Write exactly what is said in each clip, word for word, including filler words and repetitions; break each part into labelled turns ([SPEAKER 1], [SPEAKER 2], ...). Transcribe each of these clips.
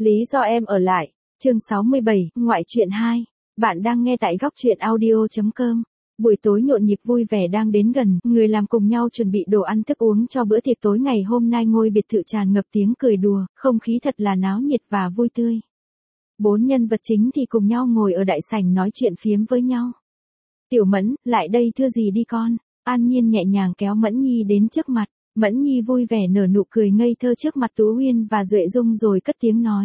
[SPEAKER 1] Lý do em ở lại. Chương sáu mươi bảy, ngoại truyện hai. Bạn đang nghe tại góc truyện audio chấm com. Buổi tối nhộn nhịp vui vẻ đang đến gần, người làm cùng nhau chuẩn bị đồ ăn thức uống cho bữa tiệc tối ngày hôm nay. Ngôi biệt thự tràn ngập tiếng cười đùa, không khí thật là náo nhiệt và vui tươi. Bốn nhân vật chính thì cùng nhau ngồi ở đại sảnh nói chuyện phiếm với nhau. Tiểu Mẫn, lại đây thưa gì đi con. An Nhiên nhẹ nhàng kéo Mẫn Nhi đến trước mặt. Mẫn Nhi vui vẻ nở nụ cười ngây thơ trước mặt Tú Huyên và Duệ Dung rồi cất tiếng nói.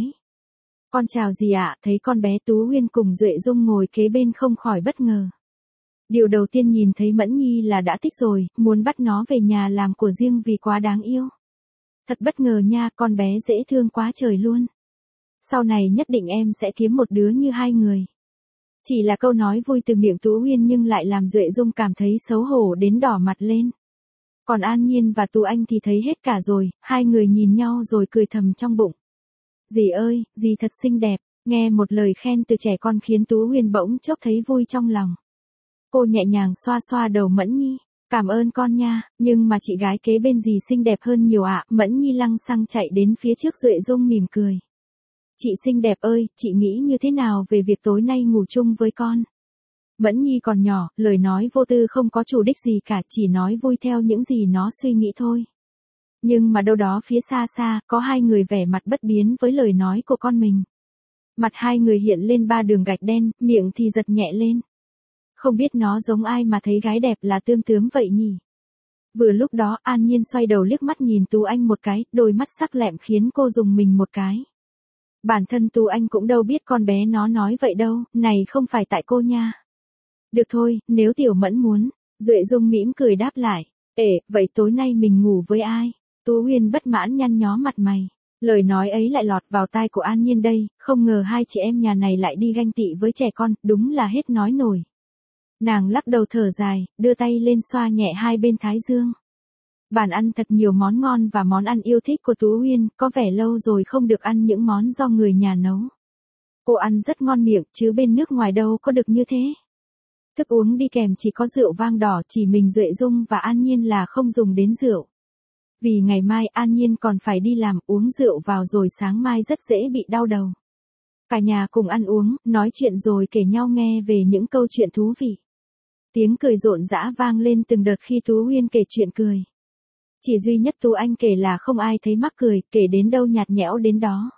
[SPEAKER 1] Con chào dì ạ, thấy con bé Tú Huyên cùng Duệ Dung ngồi kế bên không khỏi bất ngờ. Điều đầu tiên nhìn thấy Mẫn Nhi là đã thích rồi, muốn bắt nó về nhà làm của riêng vì quá đáng yêu. Thật bất ngờ nha, con bé dễ thương quá trời luôn. Sau này nhất định em sẽ kiếm một đứa như hai người. Chỉ là câu nói vui từ miệng Tú Huyên nhưng lại làm Duệ Dung cảm thấy xấu hổ đến đỏ mặt lên. Còn An Nhiên và Tú Anh thì thấy hết cả rồi, hai người nhìn nhau rồi cười thầm trong bụng. Dì ơi, dì thật xinh đẹp, nghe một lời khen từ trẻ con khiến Tú Huyên bỗng chốc thấy vui trong lòng. Cô nhẹ nhàng xoa xoa đầu Mẫn Nhi, cảm ơn con nha, nhưng mà chị gái kế bên dì xinh đẹp hơn nhiều ạ. Mẫn Nhi lăng xăng chạy đến phía trước Duệ Dung mỉm cười. Chị xinh đẹp ơi, chị nghĩ như thế nào về việc tối nay ngủ chung với con? Mẫn Nhi còn nhỏ, lời nói vô tư không có chủ đích gì cả, chỉ nói vui theo những gì nó suy nghĩ thôi. Nhưng mà đâu đó phía xa xa, có hai người vẻ mặt bất biến với lời nói của con mình. Mặt hai người hiện lên ba đường gạch đen, miệng thì giật nhẹ lên. Không biết nó giống ai mà thấy gái đẹp là tươm tướm vậy nhỉ? Vừa lúc đó An Nhiên xoay đầu liếc mắt nhìn Tú Anh một cái, đôi mắt sắc lẹm khiến cô dùng mình một cái. Bản thân Tú Anh cũng đâu biết con bé nó nói vậy đâu, này không phải tại cô nha. Được thôi, nếu Tiểu Mẫn muốn, Duệ Dung mỉm cười đáp lại. Ể, vậy tối nay mình ngủ với ai? Tú Huyên bất mãn nhăn nhó mặt mày. Lời nói ấy lại lọt vào tai của An Nhiên đây, không ngờ hai chị em nhà này lại đi ganh tị với trẻ con, đúng là hết nói nổi. Nàng lắc đầu thở dài, đưa tay lên xoa nhẹ hai bên thái dương. Bàn ăn thật nhiều món ngon và món ăn yêu thích của Tú Huyên, có vẻ lâu rồi không được ăn những món do người nhà nấu. Cô ăn rất ngon miệng, chứ bên nước ngoài đâu có được như thế. Thức uống đi kèm chỉ có rượu vang đỏ, chỉ mình Duệ Dung và An Nhiên là không dùng đến rượu. Vì ngày mai An Nhiên còn phải đi làm, uống rượu vào rồi sáng mai rất dễ bị đau đầu. Cả nhà cùng ăn uống, nói chuyện rồi kể nhau nghe về những câu chuyện thú vị. Tiếng cười rộn rã vang lên từng đợt khi Tú Huyên kể chuyện cười. Chỉ duy nhất Tú Anh kể là không ai thấy mắc cười, kể đến đâu nhạt nhẽo đến đó.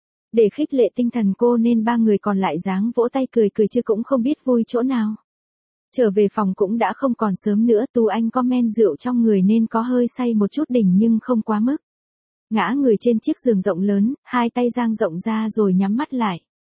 [SPEAKER 1] Để khích lệ tinh thần cô nên ba người còn lại dáng vỗ tay cười cười chứ cũng không biết vui chỗ nào. Trở về phòng cũng đã không còn sớm nữa, Tú Anh có men rượu trong người nên có hơi say một chút đỉnh nhưng không quá mức. Ngã người trên chiếc giường rộng lớn, hai tay dang rộng ra rồi nhắm mắt lại.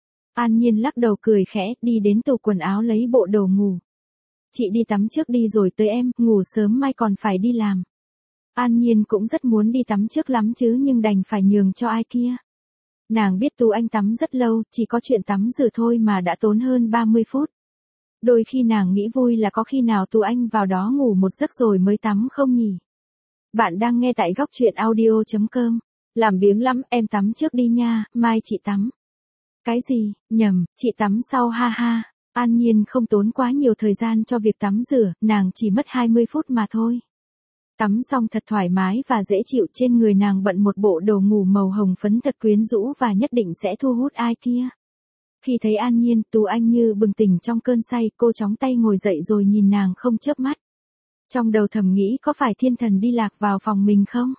[SPEAKER 1] An Nhiên lắc đầu cười khẽ, đi đến tủ quần áo lấy bộ đồ ngủ. Chị đi tắm trước đi rồi tới em, ngủ sớm mai còn phải đi làm. An Nhiên cũng rất muốn đi tắm trước lắm chứ nhưng đành phải nhường cho ai kia. Nàng biết Tú Anh tắm rất lâu, chỉ có chuyện tắm rửa thôi mà đã tốn hơn ba mươi phút. Đôi khi nàng nghĩ vui là có khi nào Tú Anh vào đó ngủ một giấc rồi mới tắm không nhỉ? Bạn đang nghe tại góc truyện audio chấm com. Làm biếng lắm, em tắm trước đi nha, mai chị tắm. Cái gì, nhầm, chị tắm sau ha ha. An Nhiên không tốn quá nhiều thời gian cho việc tắm rửa, nàng chỉ mất hai mươi phút mà thôi. Tắm xong thật thoải mái và dễ chịu, trên người nàng bận một bộ đồ ngủ màu hồng phấn thật quyến rũ và nhất định sẽ thu hút ai kia. Khi thấy An Nhiên, Tú Anh như bừng tỉnh trong cơn say, cô chóng tay ngồi dậy rồi nhìn nàng không chớp mắt. Trong đầu thầm nghĩ có phải thiên thần đi lạc vào phòng mình không?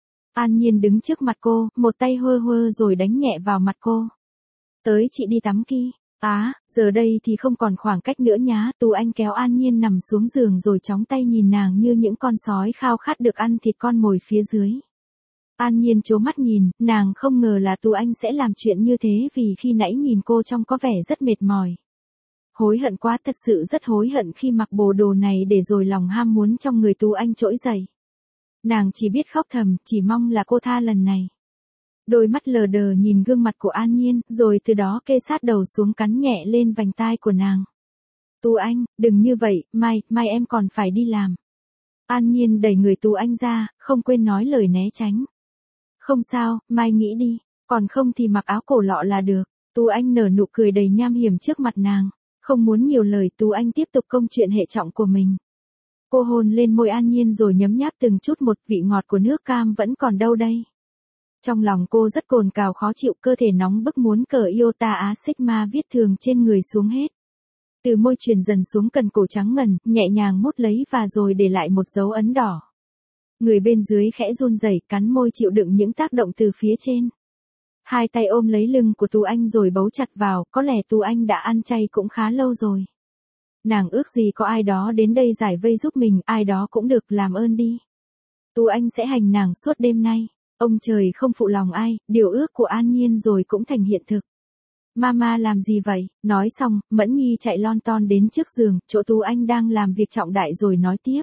[SPEAKER 1] An Nhiên đứng trước mặt cô, một tay hơ hơ rồi đánh nhẹ vào mặt cô. Tới chị đi tắm kia. Á, à, giờ đây thì không còn khoảng cách nữa nhá. Tú Anh kéo An Nhiên nằm xuống giường rồi chóng tay nhìn nàng như những con sói khao khát được ăn thịt con mồi phía dưới. An Nhiên trố mắt nhìn, nàng không ngờ là Tú Anh sẽ làm chuyện như thế vì khi nãy nhìn cô trông có vẻ rất mệt mỏi. Hối hận quá, thật sự rất hối hận khi mặc bộ đồ này để rồi lòng ham muốn trong người Tú Anh trỗi dậy. Nàng chỉ biết khóc thầm, chỉ mong là cô tha lần này. Đôi mắt lờ đờ nhìn gương mặt của An Nhiên, rồi từ đó kê sát đầu xuống cắn nhẹ lên vành tai của nàng. Tú Anh, đừng như vậy, mai, mai em còn phải đi làm. An Nhiên đẩy người Tú Anh ra, không quên nói lời né tránh. Không sao, mai nghĩ đi, còn không thì mặc áo cổ lọ là được. Tú Anh nở nụ cười đầy nham hiểm trước mặt nàng. Không muốn nhiều lời, Tú Anh tiếp tục công chuyện hệ trọng của mình. Cô hôn lên môi An Nhiên rồi nhấm nháp từng chút một, vị ngọt của nước cam vẫn còn đâu đây. Trong lòng cô rất cồn cào khó chịu, cơ thể nóng bức muốn cởi iota á sigma viết thường trên người xuống hết. Từ môi truyền dần xuống cần cổ trắng ngần, nhẹ nhàng mốt lấy và rồi để lại một dấu ấn đỏ. Người bên dưới khẽ run rẩy, cắn môi chịu đựng những tác động từ phía trên. Hai tay ôm lấy lưng của Tú Anh rồi bấu chặt vào, có lẽ Tú Anh đã ăn chay cũng khá lâu rồi. Nàng ước gì có ai đó đến đây giải vây giúp mình, ai đó cũng được, làm ơn đi. Tú Anh sẽ hành nàng suốt đêm nay. Ông trời không phụ lòng ai, điều ước của An Nhiên rồi cũng thành hiện thực. Mama làm gì vậy? Nói xong, Mẫn Nhi chạy lon ton đến trước giường, chỗ Tú Anh đang làm việc trọng đại rồi nói tiếp.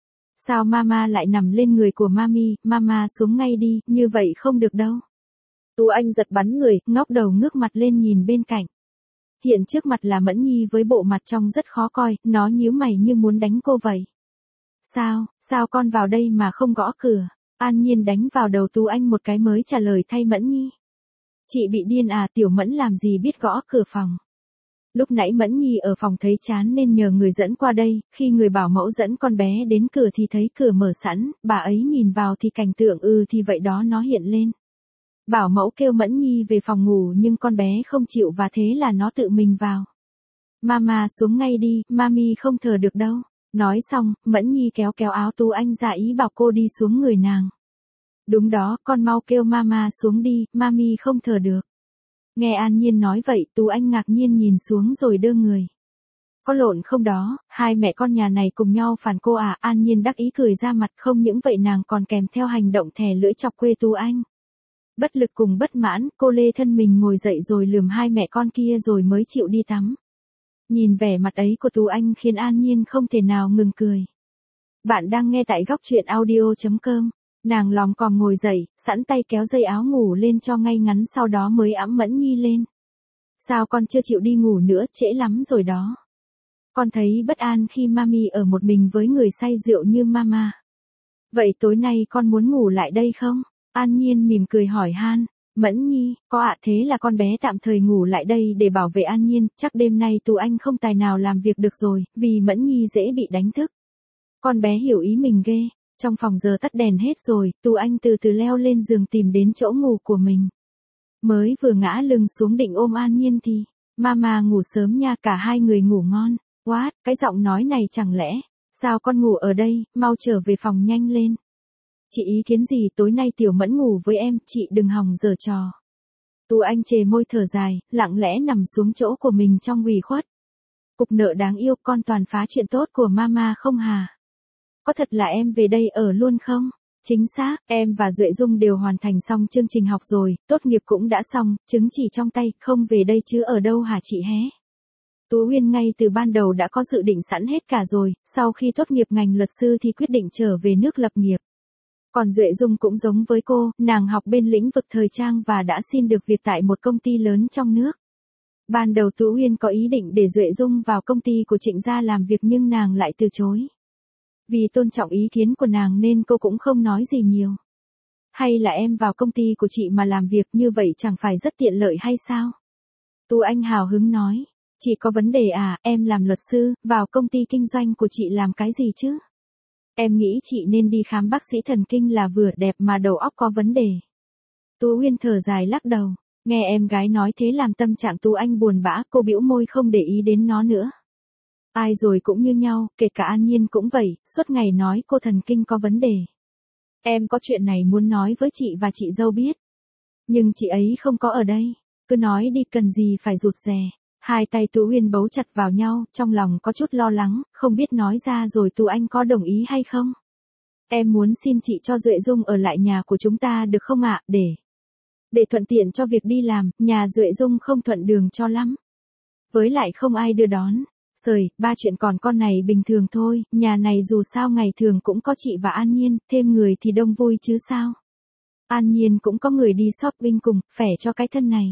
[SPEAKER 1] Sao Mama lại nằm lên người của Mami, Mama xuống ngay đi, như vậy không được đâu. Tú Anh giật bắn người, ngóc đầu ngước mặt lên nhìn bên cạnh. Hiện trước mặt là Mẫn Nhi với bộ mặt trông rất khó coi, nó nhíu mày như muốn đánh cô vậy. Sao, sao con vào đây mà không gõ cửa? An Nhiên đánh vào đầu Tú Anh một cái mới trả lời thay Mẫn Nhi. Chị bị điên à, Tiểu Mẫn làm gì biết gõ cửa phòng. Lúc nãy Mẫn Nhi ở phòng thấy chán nên nhờ người dẫn qua đây, khi người bảo mẫu dẫn con bé đến cửa thì thấy cửa mở sẵn, bà ấy nhìn vào thì cảnh tượng ừ thì vậy đó nó hiện lên. Bảo mẫu kêu Mẫn Nhi về phòng ngủ nhưng con bé không chịu và thế là nó tự mình vào. Mama xuống ngay đi, Mami không thở được đâu. Nói xong, Mẫn Nhi kéo kéo áo Tú Anh ra ý bảo cô đi xuống người nàng. Đúng đó, con mau kêu Mama xuống đi, Mami không thở được. Nghe An Nhiên nói vậy, Tú Anh ngạc nhiên nhìn xuống rồi đơ người. Có lộn không đó, hai mẹ con nhà này cùng nhau phản cô à? An Nhiên đắc ý cười ra mặt, không những vậy nàng còn kèm theo hành động thè lưỡi chọc quê Tú Anh. Bất lực cùng bất mãn, cô lê thân mình ngồi dậy rồi lườm hai mẹ con kia rồi mới chịu đi tắm. Nhìn vẻ mặt ấy của Tú Anh khiến An Nhiên không thể nào ngừng cười. Bạn đang nghe tại góc truyện audio chấm com. Nàng lòm còm ngồi dậy, sẵn tay kéo dây áo ngủ lên cho ngay ngắn sau đó mới ẵm Mẫn Nhi lên. Sao con chưa chịu đi ngủ nữa, trễ lắm rồi đó. Con thấy bất an khi Mami ở một mình với người say rượu như Mama. Vậy tối nay con muốn ngủ lại đây không? An Nhiên mỉm cười hỏi han. Mẫn Nhi, có ạ, thế là con bé tạm thời ngủ lại đây để bảo vệ An Nhiên, chắc đêm nay Tú Anh không tài nào làm việc được rồi, vì Mẫn Nhi dễ bị đánh thức. Con bé hiểu ý mình ghê. Trong phòng giờ tắt đèn hết rồi, Tú Anh từ từ leo lên giường tìm đến chỗ ngủ của mình. Mới vừa ngã lưng xuống định ôm An Nhiên thì, Mama ngủ sớm nha, cả hai người ngủ ngon. What, cái giọng nói này chẳng lẽ, sao con ngủ ở đây, mau trở về phòng nhanh lên. Chị ý kiến gì, tối nay Tiểu Mẫn ngủ với em, chị đừng hòng giở trò. Tú Anh chề môi thở dài, lặng lẽ nằm xuống chỗ của mình trong ủy khuất. Cục nợ đáng yêu, con toàn phá chuyện tốt của Mama không hà? Có thật là em về đây ở luôn không? Chính xác, em và Duệ Dung đều hoàn thành xong chương trình học rồi, tốt nghiệp cũng đã xong, chứng chỉ trong tay, không về đây chứ ở đâu hả chị hé? Tú Huyên ngay từ ban đầu đã có dự định sẵn hết cả rồi, sau khi tốt nghiệp ngành luật sư thì quyết định trở về nước lập nghiệp. Còn Duệ Dung cũng giống với cô, nàng học bên lĩnh vực thời trang và đã xin được việc tại một công ty lớn trong nước. Ban đầu Tú Huyên có ý định để Duệ Dung vào công ty của Trịnh gia làm việc nhưng nàng lại từ chối. Vì tôn trọng ý kiến của nàng nên cô cũng không nói gì nhiều. Hay là em vào công ty của chị mà làm việc như vậy chẳng phải rất tiện lợi hay sao? Tú Anh hào hứng nói, chị có vấn đề à, em làm luật sư, vào công ty kinh doanh của chị làm cái gì chứ? Em nghĩ chị nên đi khám bác sĩ thần kinh là vừa đẹp mà đầu óc có vấn đề. Tú Huyên thở dài lắc đầu, nghe em gái nói thế làm tâm trạng Tú Anh buồn bã, cô bĩu môi không để ý đến nó nữa. Ai rồi cũng như nhau, kể cả An Nhiên cũng vậy, suốt ngày nói cô thần kinh có vấn đề. Em có chuyện này muốn nói với chị và chị dâu biết. Nhưng chị ấy không có ở đây, cứ nói đi, cần gì phải rụt rè. Hai tay Tú Huyên bấu chặt vào nhau, trong lòng có chút lo lắng, không biết nói ra rồi Tú Anh có đồng ý hay không. Em muốn xin chị cho Duệ Dung ở lại nhà của chúng ta được không ạ, để... Để thuận tiện cho việc đi làm, nhà Duệ Dung không thuận đường cho lắm. Với lại không ai đưa đón. Sời, ba chuyện còn con này bình thường thôi, nhà này dù sao ngày thường cũng có chị và An Nhiên, thêm người thì đông vui chứ sao. An Nhiên cũng có người đi shopping cùng, khỏe cho cái thân này.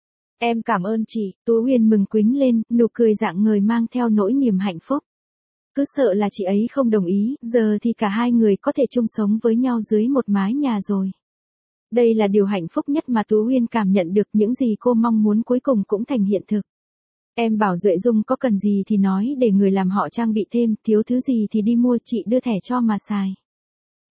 [SPEAKER 1] Em cảm ơn chị, Tú Huyên mừng quính lên, nụ cười rạng ngời mang theo nỗi niềm hạnh phúc. Cứ sợ là chị ấy không đồng ý, giờ thì cả hai người có thể chung sống với nhau dưới một mái nhà rồi. Đây là điều hạnh phúc nhất mà Tú Huyên cảm nhận được, những gì cô mong muốn cuối cùng cũng thành hiện thực. Em bảo Duệ Dung có cần gì thì nói để người làm họ trang bị thêm, thiếu thứ gì thì đi mua, chị đưa thẻ cho mà xài.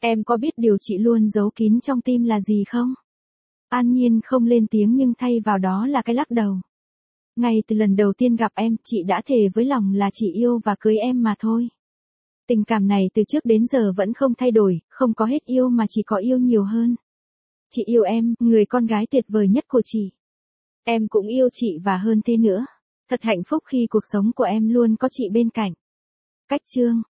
[SPEAKER 1] Em có biết điều chị luôn giấu kín trong tim là gì không? An Nhiên không lên tiếng nhưng thay vào đó là cái lắc đầu. Ngay từ lần đầu tiên gặp em, chị đã thề với lòng là chỉ yêu và cưới em mà thôi. Tình cảm này từ trước đến giờ vẫn không thay đổi, không có hết yêu mà chỉ có yêu nhiều hơn. Chị yêu em, người con gái tuyệt vời nhất của chị. Em cũng yêu chị và hơn thế nữa. Thật hạnh phúc khi cuộc sống của em luôn có chị bên cạnh. Cách chương